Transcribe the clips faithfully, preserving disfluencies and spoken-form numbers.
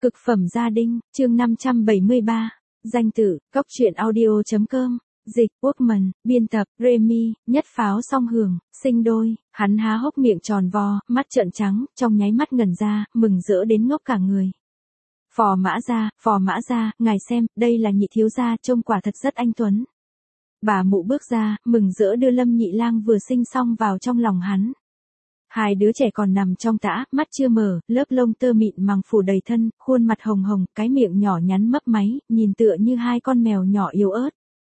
Cực phẩm gia đình, chương năm trăm bảy mươi ba. Danh tự, cốc truyện audio chấm com. Dịch, Workman, biên tập, Remy, nhất pháo song hưởng, sinh đôi. Hắn há hốc miệng tròn vo, mắt trợn trắng, trong nháy mắt ngẩn ra, mừng rỡ đến ngốc cả người. Phò mã gia, phò mã gia, ngài xem, đây là nhị thiếu gia, trông quả thật rất anh tuấn. Bà mụ bước ra, mừng rỡ đưa Lâm Nhị Lang vừa sinh xong vào trong lòng hắn. Hai đứa trẻ còn nằm trong tã, mắt chưa mở, lớp lông tơ mịn màng phủ đầy thân, khuôn mặt hồng hồng, cái miệng nhỏ nhắn mấp máy, nhìn tựa như hai con mèo nhỏ yếu ớt.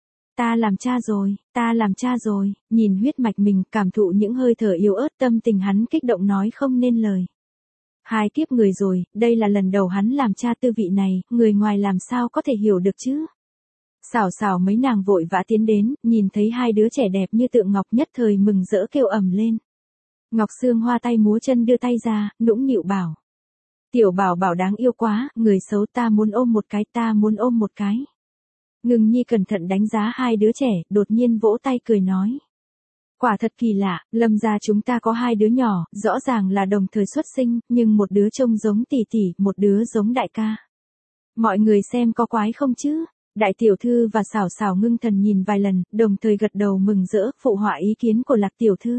Ta làm cha rồi, ta làm cha rồi, nhìn huyết mạch mình, cảm thụ những hơi thở yếu ớt, tâm tình hắn kích động nói không nên lời. Hai kiếp người rồi, đây là lần đầu hắn làm cha, tư vị này, người ngoài làm sao có thể hiểu được chứ. Xảo xảo mấy nàng vội vã tiến đến, nhìn thấy hai đứa trẻ đẹp như tượng ngọc, nhất thời mừng rỡ kêu ầm lên. Ngọc Sương hoa tay múa chân đưa tay ra, nũng nịu bảo. Tiểu bảo bảo đáng yêu quá, người xấu, ta muốn ôm một cái, ta muốn ôm một cái. Ngưng Nhi cẩn thận đánh giá hai đứa trẻ, đột nhiên vỗ tay cười nói. Quả thật kỳ lạ, Lâm gia chúng ta có hai đứa nhỏ, rõ ràng là đồng thời xuất sinh, nhưng một đứa trông giống tỷ tỷ, một đứa giống đại ca. Mọi người xem có quái không chứ? Đại tiểu thư và xảo xảo ngưng thần nhìn vài lần, đồng thời gật đầu mừng rỡ, phụ họa ý kiến của Lạc tiểu thư.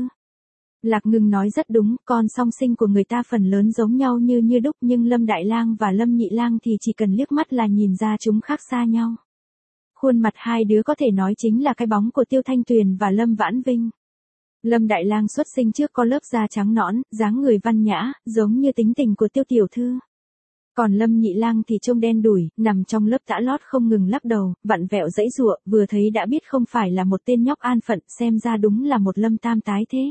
Lạc Ngưng nói rất đúng, con song sinh của người ta phần lớn giống nhau như như đúc, nhưng Lâm Đại Lang và Lâm Nhị Lang thì chỉ cần liếc mắt là nhìn ra chúng khác xa nhau. Khuôn mặt hai đứa có thể nói chính là cái bóng của Tiêu Thanh Tuyền và Lâm Vãn Vinh. Lâm Đại Lang xuất sinh trước có lớp da trắng nõn, dáng người văn nhã, giống như tính tình của Tiêu tiểu thư. Còn Lâm Nhị Lang thì trông đen đủi, nằm trong lớp tã lót không ngừng lắc đầu, vặn vẹo giãy giụa, vừa thấy đã biết không phải là một tên nhóc an phận, xem ra đúng là một Lâm tam tái thế.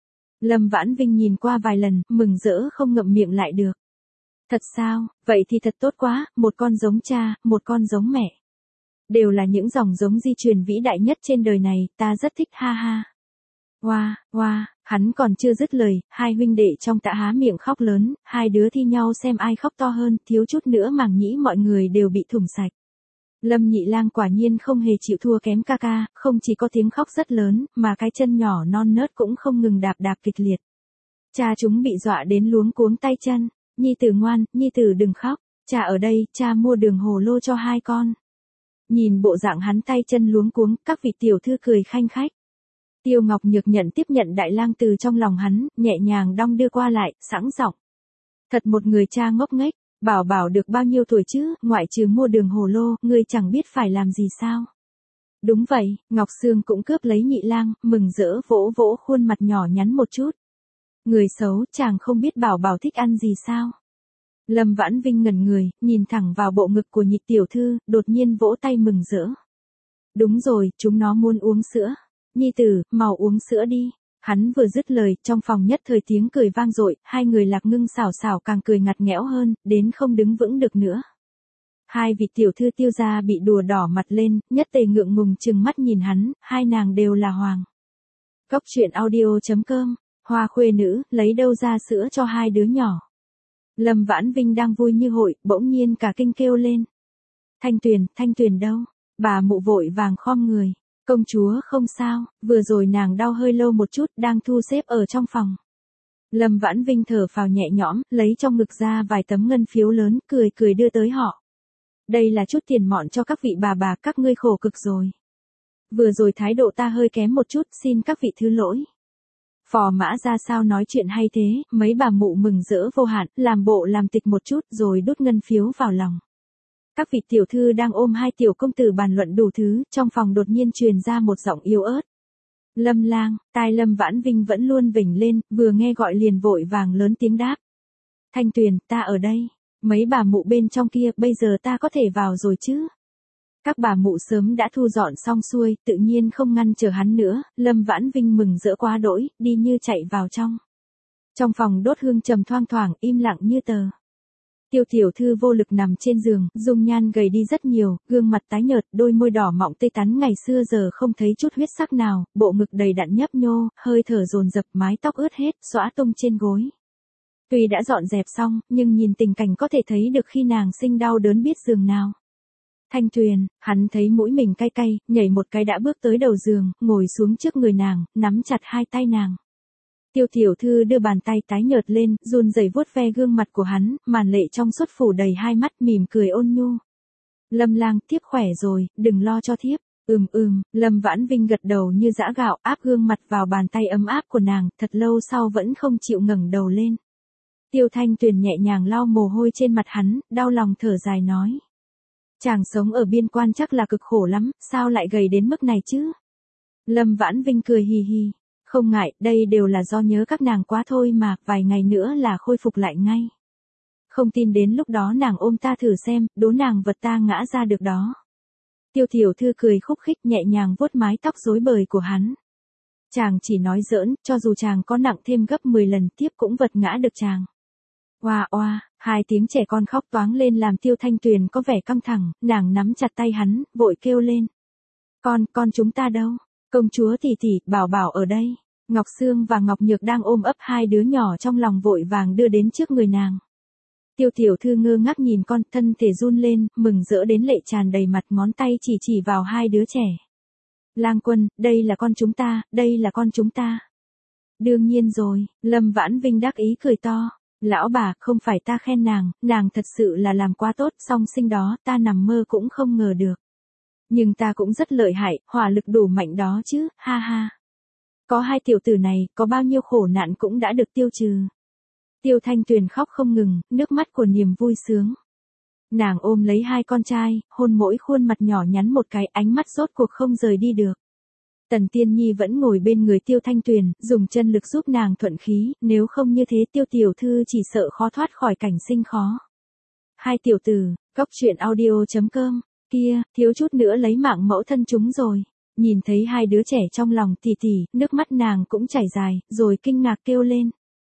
Lâm Vãn Vinh nhìn qua vài lần, mừng rỡ không ngậm miệng lại được. Thật sao, vậy thì thật tốt quá, một con giống cha, một con giống mẹ. Đều là những dòng giống di truyền vĩ đại nhất trên đời này, ta rất thích, ha ha. Hoa, wow, hoa, wow, hắn còn chưa dứt lời, hai huynh đệ trong tã há miệng khóc lớn, hai đứa thi nhau xem ai khóc to hơn, thiếu chút nữa màng nhĩ mọi người đều bị thủng sạch. Lâm Nhị Lang quả nhiên không hề chịu thua kém ca ca, không chỉ có tiếng khóc rất lớn, mà cái chân nhỏ non nớt cũng không ngừng đạp đạp kịch liệt. Cha chúng bị dọa đến luống cuống tay chân, Nhi tử ngoan, Nhi tử đừng khóc, cha ở đây, cha mua đường hồ lô cho hai con. Nhìn bộ dạng hắn tay chân luống cuống, các vị tiểu thư cười khanh khách. Tiêu Ngọc Nhược nhận tiếp nhận Đại Lang từ trong lòng hắn, nhẹ nhàng đong đưa qua lại, sẵn giọng. Thật một người cha ngốc nghếch. Bảo bảo được bao nhiêu tuổi chứ, ngoại trừ mua đường hồ lô, ngươi chẳng biết phải làm gì sao. Đúng vậy, Ngọc Sương cũng cướp lấy Nhị Lang, mừng rỡ vỗ vỗ khuôn mặt nhỏ nhắn một chút. Người xấu, chàng không biết bảo bảo thích ăn gì sao. Lâm Vãn Vinh ngẩn người, nhìn thẳng vào bộ ngực của Nhị tiểu thư, đột nhiên vỗ tay mừng rỡ. Đúng rồi, chúng nó muốn uống sữa. Nhi tử, mau uống sữa đi. Hắn vừa dứt lời, trong phòng nhất thời tiếng cười vang dội, hai người Lạc Ngưng xảo xảo càng cười ngặt nghẽo hơn, đến không đứng vững được nữa. Hai vị tiểu thư Tiêu gia bị đùa đỏ mặt lên, nhất tề ngượng ngùng trừng mắt nhìn hắn, hai nàng đều là hoàng. Cốc truyện audio chấm com, Hoa khuê nữ, lấy đâu ra sữa cho hai đứa nhỏ. Lâm Vãn Vinh đang vui như hội, bỗng nhiên cả kinh kêu lên. Thanh Tuyền, Thanh Tuyền đâu? Bà mụ vội vàng khom người. Công chúa không sao, vừa rồi nàng đau hơi lâu một chút, đang thu xếp ở trong phòng. Lâm Vãn Vinh thở phào nhẹ nhõm, lấy trong ngực ra vài tấm ngân phiếu lớn, cười cười đưa tới họ. Đây là chút tiền mọn cho các vị bà bà, các ngươi khổ cực rồi. Vừa rồi thái độ ta hơi kém một chút, xin các vị thứ lỗi. Phò mã ra sao nói chuyện hay thế, mấy bà mụ mừng rỡ vô hạn, làm bộ làm tịch một chút rồi đút ngân phiếu vào lòng. Các vị tiểu thư đang ôm hai tiểu công tử bàn luận đủ thứ, trong phòng đột nhiên truyền ra một giọng yếu ớt. Lâm Lang, tai Lâm Vãn Vinh vẫn luôn vểnh lên, vừa nghe gọi liền vội vàng lớn tiếng đáp. Thanh Tuyền, ta ở đây. Mấy bà mụ bên trong kia, bây giờ ta có thể vào rồi chứ? Các bà mụ sớm đã thu dọn xong xuôi, tự nhiên không ngăn chờ hắn nữa, Lâm Vãn Vinh mừng rỡ quá đỗi, đi như chạy vào trong. Trong phòng đốt hương trầm thoang thoảng, im lặng như tờ. Tiêu tiểu thư vô lực nằm trên giường, dung nhan gầy đi rất nhiều, gương mặt tái nhợt, đôi môi đỏ mọng tê tắn ngày xưa giờ không thấy chút huyết sắc nào, bộ ngực đầy đặn nhấp nhô, hơi thở dồn dập, mái tóc ướt hết, xõa tung trên gối. Tuy đã dọn dẹp xong, nhưng nhìn tình cảnh có thể thấy được khi nàng sinh đau đớn biết giường nào. Thanh Tuyền, hắn thấy mũi mình cay cay, nhảy một cái đã bước tới đầu giường, ngồi xuống trước người nàng, nắm chặt hai tay nàng. Tiêu tiểu thư đưa bàn tay tái nhợt lên, run rẩy vuốt ve gương mặt của hắn, màn lệ trong suốt phủ đầy hai mắt, mỉm cười ôn nhu. Lâm lang, thiếp khỏe rồi, đừng lo cho thiếp. Ừm ừm, Lâm Vãn Vinh gật đầu như giã gạo, áp gương mặt vào bàn tay ấm áp của nàng, thật lâu sau vẫn không chịu ngẩng đầu lên. Tiêu Thanh Tuyền nhẹ nhàng lau mồ hôi trên mặt hắn, đau lòng thở dài nói. Chàng sống ở biên quan chắc là cực khổ lắm, sao lại gầy đến mức này chứ? Lâm Vãn Vinh cười hì hì. Không ngại, đây đều là do nhớ các nàng quá thôi mà, vài ngày nữa là khôi phục lại ngay. Không tin đến lúc đó nàng ôm ta thử xem, đố nàng vật ta ngã ra được đó. Tiêu tiểu thư cười khúc khích nhẹ nhàng vuốt mái tóc rối bời của hắn. Chàng chỉ nói giỡn, cho dù chàng có nặng thêm gấp mười lần tiếp cũng vật ngã được chàng. Oa oa, hai tiếng trẻ con khóc toáng lên làm Tiêu Thanh Tuyền có vẻ căng thẳng, nàng nắm chặt tay hắn, vội kêu lên. Con, con chúng ta đâu? Công chúa tỷ tỷ, bảo bảo ở đây. Ngọc Sương và Ngọc Nhược đang ôm ấp hai đứa nhỏ trong lòng vội vàng đưa đến trước người nàng. Tiêu tiểu thư ngơ ngác nhìn con, thân thể run lên, mừng rỡ đến lệ tràn đầy mặt, ngón tay chỉ chỉ vào hai đứa trẻ. Lang Quân, đây là con chúng ta, đây là con chúng ta. Đương nhiên rồi, Lâm Vãn Vinh đắc ý cười to. Lão bà, không phải ta khen nàng, nàng thật sự là làm quá tốt, song sinh đó, ta nằm mơ cũng không ngờ được. Nhưng ta cũng rất lợi hại, hỏa lực đủ mạnh đó chứ, ha ha. Có hai tiểu tử này, có bao nhiêu khổ nạn cũng đã được tiêu trừ. Tiêu Thanh Tuyền khóc không ngừng, nước mắt của niềm vui sướng. Nàng ôm lấy hai con trai, hôn mỗi khuôn mặt nhỏ nhắn một cái, ánh mắt rốt cuộc không rời đi được. Tần Tiên Nhi vẫn ngồi bên người Tiêu Thanh Tuyền, dùng chân lực giúp nàng thuận khí, nếu không như thế Tiêu tiểu thư chỉ sợ khó thoát khỏi cảnh sinh khó. Hai tiểu tử, góc truyện audio chấm com, kia, thiếu chút nữa lấy mạng mẫu thân chúng rồi. Nhìn thấy hai đứa trẻ trong lòng tỷ tỷ, nước mắt nàng cũng chảy dài, rồi kinh ngạc kêu lên.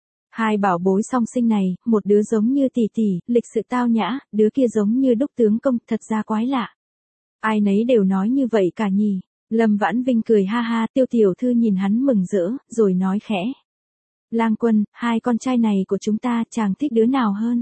Hai bảo bối song sinh này, một đứa giống như tỷ tỷ, lịch sự tao nhã, đứa kia giống như đúc tướng công, thật ra quái lạ. Ai nấy đều nói như vậy cả nhỉ. Lâm Vãn Vinh cười ha ha, Tiêu tiểu thư nhìn hắn mừng rỡ, rồi nói khẽ. Lang Quân, hai con trai này của chúng ta, chàng thích đứa nào hơn?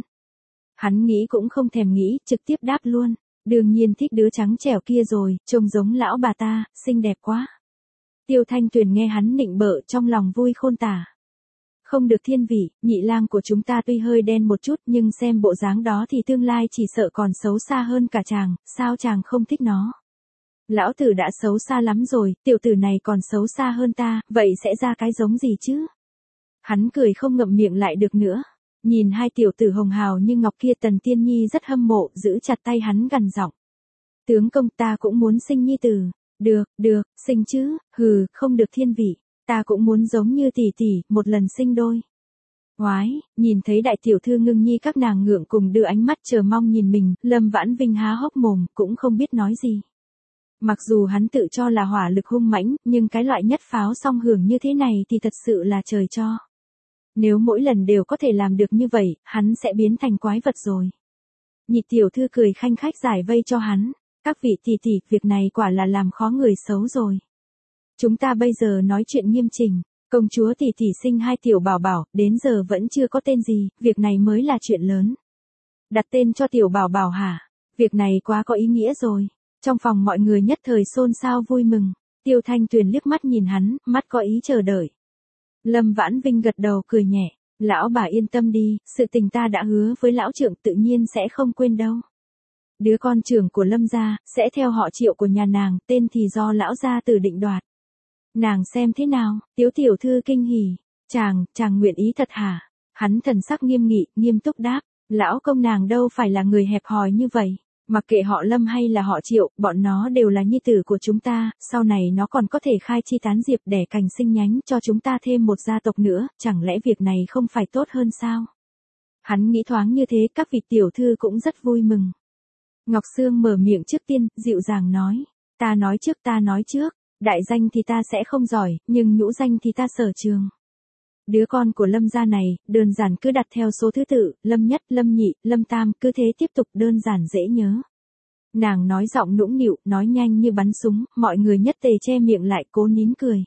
Hắn nghĩ cũng không thèm nghĩ, trực tiếp đáp luôn. Đương nhiên thích đứa trắng trẻo kia rồi, trông giống lão bà ta, xinh đẹp quá. Tiêu Thanh Tuyền nghe hắn nịnh bợ trong lòng vui khôn tả. Không được thiên vị, nhị lang của chúng ta tuy hơi đen một chút nhưng xem bộ dáng đó thì tương lai chỉ sợ còn xấu xa hơn cả chàng, sao chàng không thích nó? Lão tử đã xấu xa lắm rồi, tiểu tử này còn xấu xa hơn ta, vậy sẽ ra cái giống gì chứ? Hắn cười không ngậm miệng lại được nữa. Nhìn hai tiểu tử hồng hào như ngọc kia, Tần Tiên Nhi rất hâm mộ, giữ chặt tay hắn gằn giọng. Tướng công, ta cũng muốn sinh nhi tử. Được, được, sinh chứ, hừ, không được thiên vị. Ta cũng muốn giống như tỷ tỷ, một lần sinh đôi. Ngoái, nhìn thấy đại tiểu thư Ngưng Nhi các nàng ngượng cùng đưa ánh mắt chờ mong nhìn mình, Lâm Vãn Vinh há hốc mồm, cũng không biết nói gì. Mặc dù hắn tự cho là hỏa lực hung mãnh, nhưng cái loại nhất pháo song hưởng như thế này thì thật sự là trời cho. Nếu mỗi lần đều có thể làm được như vậy, hắn sẽ biến thành quái vật rồi. Nhị tiểu thư cười khanh khách giải vây cho hắn. Các vị tỷ tỷ, việc này quả là làm khó người xấu rồi. Chúng ta bây giờ nói chuyện nghiêm chỉnh. Công chúa tỷ tỷ sinh hai tiểu bảo bảo, đến giờ vẫn chưa có tên gì, việc này mới là chuyện lớn. Đặt tên cho tiểu bảo bảo hả? Việc này quá có ý nghĩa rồi. Trong phòng mọi người nhất thời xôn xao vui mừng. Tiêu Thanh Tuyền liếc mắt nhìn hắn, mắt có ý chờ đợi. Lâm Vãn Vinh gật đầu cười nhẹ. Lão bà yên tâm đi, sự tình ta đã hứa với lão trưởng tự nhiên sẽ không quên đâu. Đứa con trưởng của Lâm gia, sẽ theo họ Triệu của nhà nàng, tên thì do lão gia tử định đoạt. Nàng xem thế nào? Tiếu tiểu thư kinh hỉ. Chàng, chàng nguyện ý thật hả? Hắn thần sắc nghiêm nghị, nghiêm túc đáp. Lão công nàng đâu phải là người hẹp hòi như vậy. Mặc kệ họ Lâm hay là họ Triệu, bọn nó đều là nhi tử của chúng ta, sau này nó còn có thể khai chi tán diệp đẻ cành sinh nhánh cho chúng ta thêm một gia tộc nữa, chẳng lẽ việc này không phải tốt hơn sao? Hắn nghĩ thoáng như thế, các vị tiểu thư cũng rất vui mừng. Ngọc Sương mở miệng trước tiên, dịu dàng nói. Ta nói trước, ta nói trước, đại danh thì ta sẽ không giỏi, nhưng nhũ danh thì ta sở trường. Đứa con của Lâm gia này, đơn giản cứ đặt theo số thứ tự, Lâm nhất, Lâm nhị, Lâm tam, cứ thế tiếp tục đơn giản dễ nhớ. Nàng nói giọng nũng nịu, nói nhanh như bắn súng, mọi người nhất tề che miệng lại cố nín cười.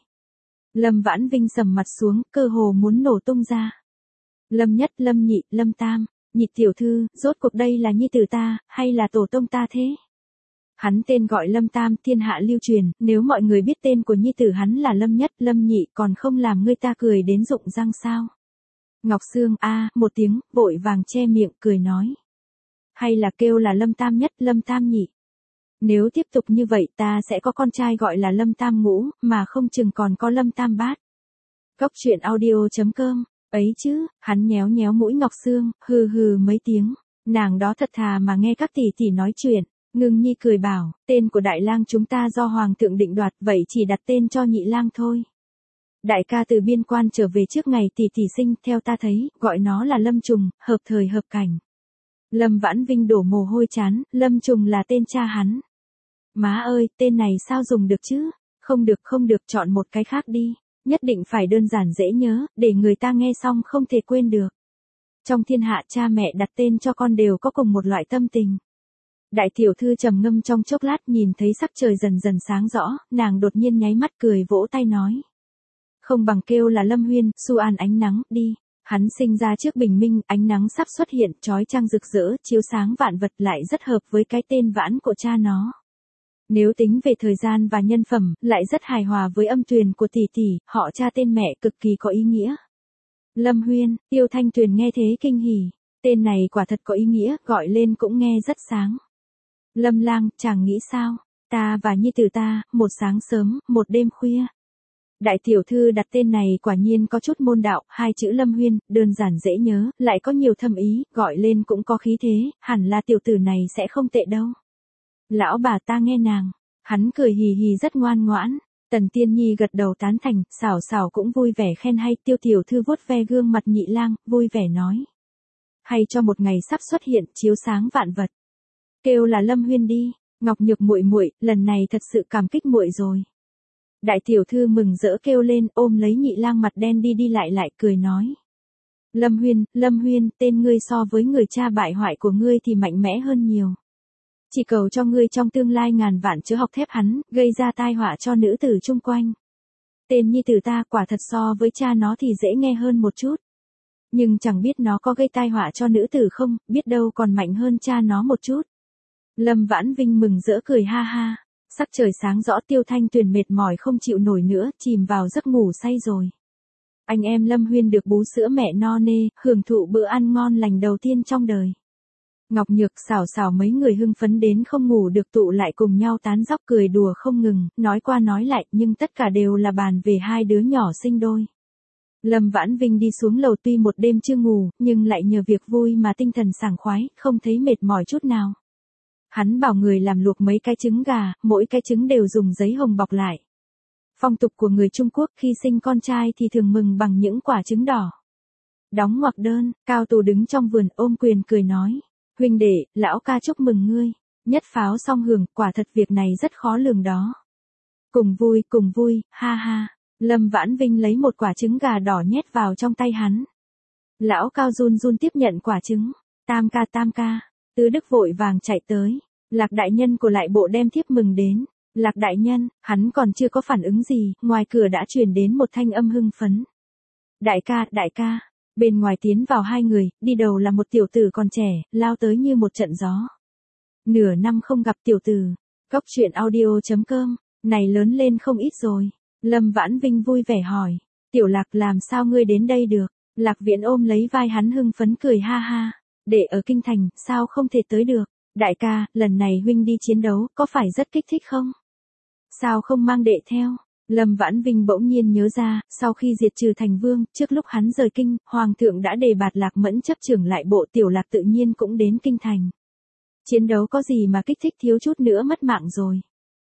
Lâm Vãn Vinh sầm mặt xuống, cơ hồ muốn nổ tung ra. Lâm nhất, Lâm nhị, Lâm tam, nhị tiểu thư, rốt cuộc đây là nhi tử ta, hay là tổ tông ta thế? Hắn tên gọi Lâm Tam, thiên hạ lưu truyền, nếu mọi người biết tên của nhi tử hắn là Lâm Nhất, Lâm Nhị, còn không làm người ta cười đến rụng răng sao? Ngọc Sương a một tiếng, vội vàng che miệng cười nói. Hay là kêu là Lâm Tam Nhất, Lâm Tam Nhị. Nếu tiếp tục như vậy ta sẽ có con trai gọi là Lâm Tam Ngũ, mà không chừng còn có Lâm Tam Bát. Cốc truyện audio chấm com, ấy chứ, hắn nhéo nhéo mũi Ngọc Sương, hừ hừ mấy tiếng, nàng đó thật thà mà nghe các tỷ tỷ nói chuyện. Ngưng Nhi cười bảo, tên của đại lang chúng ta do hoàng thượng định đoạt, vậy chỉ đặt tên cho nhị lang thôi. Đại ca từ biên quan trở về trước ngày tỷ tỷ sinh, theo ta thấy, gọi nó là Lâm Trùng, hợp thời hợp cảnh. Lâm Vãn Vinh đổ mồ hôi chán, Lâm Trùng là tên cha hắn. Má ơi, tên này sao dùng được chứ? Không được không được, chọn một cái khác đi. Nhất định phải đơn giản dễ nhớ, để người ta nghe xong không thể quên được. Trong thiên hạ cha mẹ đặt tên cho con đều có cùng một loại tâm tình. Đại tiểu thư trầm ngâm trong chốc lát, nhìn thấy sắc trời dần dần sáng rõ, nàng đột nhiên nháy mắt cười vỗ tay nói. Không bằng kêu là Lâm Huyên, Su An ánh nắng, đi. Hắn sinh ra trước bình minh, ánh nắng sắp xuất hiện, chói chang rực rỡ, chiếu sáng vạn vật, lại rất hợp với cái tên Vãn của cha nó. Nếu tính về thời gian và nhân phẩm, lại rất hài hòa với âm tuyền của tỷ tỷ, họ cha tên mẹ cực kỳ có ý nghĩa. Lâm Huyên, Tiêu Thanh Tuyền nghe thế kinh hỉ. Tên này quả thật có ý nghĩa, gọi lên cũng nghe rất sáng. Lâm lang, chàng nghĩ sao? Ta và nhi tử ta, một sáng sớm, một đêm khuya. Đại tiểu thư đặt tên này quả nhiên có chút môn đạo, hai chữ Lâm Huyên, đơn giản dễ nhớ, lại có nhiều thâm ý, gọi lên cũng có khí thế, hẳn là tiểu tử này sẽ không tệ đâu. Lão bà ta nghe nàng, hắn cười hì hì rất ngoan ngoãn. Tần Tiên Nhi gật đầu tán thành, xảo xảo cũng vui vẻ khen hay, Tiêu tiểu thư vuốt ve gương mặt nhị lang, vui vẻ nói. Hay cho một ngày sắp xuất hiện, chiếu sáng vạn vật. Kêu là Lâm Huyên đi, Ngọc Nhược muội muội, lần này thật sự cảm kích muội rồi. Đại tiểu thư mừng rỡ kêu lên, ôm lấy nhị lang mặt đen đi đi lại lại cười nói. Lâm Huyên, Lâm Huyên, tên ngươi so với người cha bại hoại của ngươi thì mạnh mẽ hơn nhiều. Chỉ cầu cho ngươi trong tương lai ngàn vạn chớ học thép hắn, gây ra tai họa cho nữ tử chung quanh. Tên nhi tử ta quả thật so với cha nó thì dễ nghe hơn một chút. Nhưng chẳng biết nó có gây tai họa cho nữ tử không, biết đâu còn mạnh hơn cha nó một chút. Lâm Vãn Vinh mừng rỡ cười ha ha. Sắc trời sáng rõ, Tiêu Thanh Tuyền mệt mỏi không chịu nổi nữa, chìm vào giấc ngủ say rồi. Anh em Lâm Huyên được bú sữa mẹ no nê, hưởng thụ bữa ăn ngon lành đầu tiên trong đời. Ngọc Nhược, xảo xảo mấy người hưng phấn đến không ngủ được tụ lại cùng nhau tán dóc cười đùa không ngừng, nói qua nói lại, nhưng tất cả đều là bàn về hai đứa nhỏ sinh đôi. Lâm Vãn Vinh đi xuống lầu tuy một đêm chưa ngủ, nhưng lại nhờ việc vui mà tinh thần sảng khoái, không thấy mệt mỏi chút nào. Hắn bảo người làm luộc mấy cái trứng gà, mỗi cái trứng đều dùng giấy hồng bọc lại. Phong tục của người Trung Quốc khi sinh con trai thì thường mừng bằng những quả trứng đỏ. Đóng ngoặc đơn, Cao Tù đứng trong vườn ôm quyền cười nói. Huynh đệ, lão ca chúc mừng ngươi. Nhất pháo song hưởng, quả thật việc này rất khó lường đó. Cùng vui, cùng vui, ha ha. Lâm Vãn Vinh lấy một quả trứng gà đỏ nhét vào trong tay hắn. Lão Cao run run tiếp nhận quả trứng. Tam ca tam ca. Tứ Đức vội vàng chạy tới. Lạc đại nhân của lại bộ đem thiếp mừng đến. Lạc đại nhân, hắn còn chưa có phản ứng gì, ngoài cửa đã truyền đến một thanh âm hưng phấn. Đại ca, đại ca. Bên ngoài tiến vào hai người, đi đầu là một tiểu tử còn trẻ, lao tới như một trận gió. Nửa năm không gặp tiểu tử. Cốc truyện audio chấm com, này lớn lên không ít rồi. Lâm Vãn Vinh vui vẻ hỏi. Tiểu Lạc, làm sao ngươi đến đây được? Lạc Viễn ôm lấy vai hắn hưng phấn cười ha ha. Đệ ở kinh thành, sao không thể tới được? Đại ca, lần này huynh đi chiến đấu, có phải rất kích thích không? Sao không mang đệ theo? Lâm Vãn Vinh bỗng nhiên nhớ ra, sau khi diệt trừ thành vương, trước lúc hắn rời kinh, Hoàng thượng đã đề bạt Lạc Mẫn chấp trưởng lại bộ, Tiểu Lạc tự nhiên cũng đến kinh thành. Chiến đấu có gì mà kích thích, thiếu chút nữa mất mạng rồi.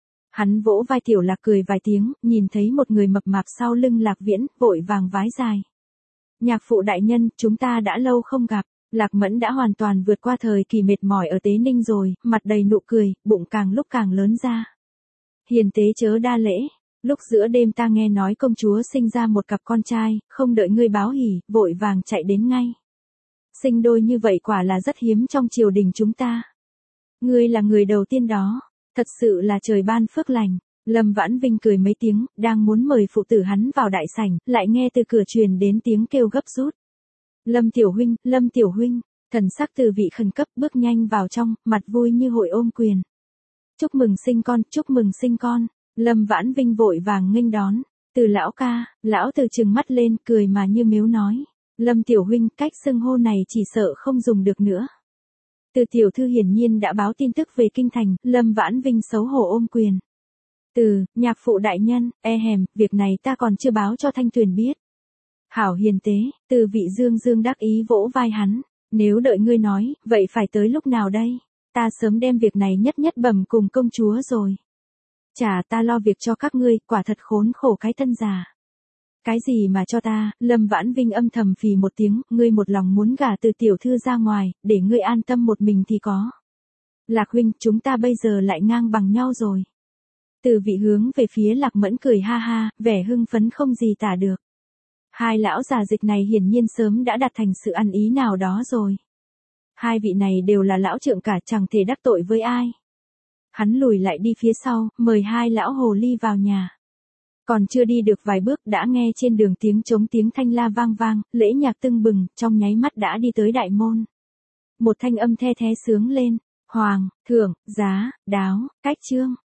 Hắn vỗ vai Tiểu Lạc cười vài tiếng, nhìn thấy một người mập mạp sau lưng Lạc Viễn, vội vàng vái dài. Nhạc phụ đại nhân, chúng ta đã lâu không gặp. Lạc Mẫn đã hoàn toàn vượt qua thời kỳ mệt mỏi ở Tế Ninh rồi, mặt đầy nụ cười, bụng càng lúc càng lớn ra. Hiền tế chớ đa lễ. Lúc giữa đêm ta nghe nói công chúa sinh ra một cặp con trai, không đợi ngươi báo hỉ, vội vàng chạy đến ngay. Sinh đôi như vậy quả là rất hiếm trong triều đình chúng ta. Ngươi là người đầu tiên đó, thật sự là trời ban phước lành. Lâm Vãn Vinh cười mấy tiếng, đang muốn mời phụ tử hắn vào đại sảnh, lại nghe từ cửa truyền đến tiếng kêu gấp rút. Lâm tiểu huynh, Lâm tiểu huynh, thần sắc từ vị khẩn cấp bước nhanh vào trong, mặt vui như hội ôm quyền. Chúc mừng sinh con, chúc mừng sinh con. Lâm Vãn Vinh vội vàng nghênh đón. Từ lão ca, lão Từ trừng mắt lên, cười mà như miếu nói. Lâm tiểu huynh, cách xưng hô này chỉ sợ không dùng được nữa. Từ tiểu thư hiển nhiên đã báo tin tức về kinh thành, Lâm Vãn Vinh xấu hổ ôm quyền. Từ, nhạc phụ đại nhân, e hèm, việc này ta còn chưa báo cho Thanh Tuyền biết. Hảo hiền tế, Từ vị dương dương đắc ý vỗ vai hắn. Nếu đợi ngươi nói, vậy phải tới lúc nào đây? Ta sớm đem việc này nhất nhất bẩm cùng công chúa rồi. Chả ta lo việc cho các ngươi, quả thật khốn khổ cái thân già. Cái gì mà cho ta, Lâm Vãn Vinh âm thầm phì một tiếng, ngươi một lòng muốn gả Từ tiểu thư ra ngoài, để ngươi an tâm một mình thì có. Lạc huynh, chúng ta bây giờ lại ngang bằng nhau rồi. Từ vị hướng về phía Lạc Mẫn cười ha ha, vẻ hưng phấn không gì tả được. Hai lão già dịch này hiển nhiên sớm đã đạt thành sự ăn ý nào đó rồi. Hai vị này đều là lão trượng cả, chẳng thể đắc tội với ai. Hắn lùi lại đi phía sau, mời hai lão hồ ly vào nhà. Còn chưa đi được vài bước đã nghe trên đường tiếng trống tiếng thanh la vang vang, lễ nhạc tưng bừng, trong nháy mắt đã đi tới đại môn. Một thanh âm the thé sướng lên, hoàng, thượng, giá, đáo, cách trương.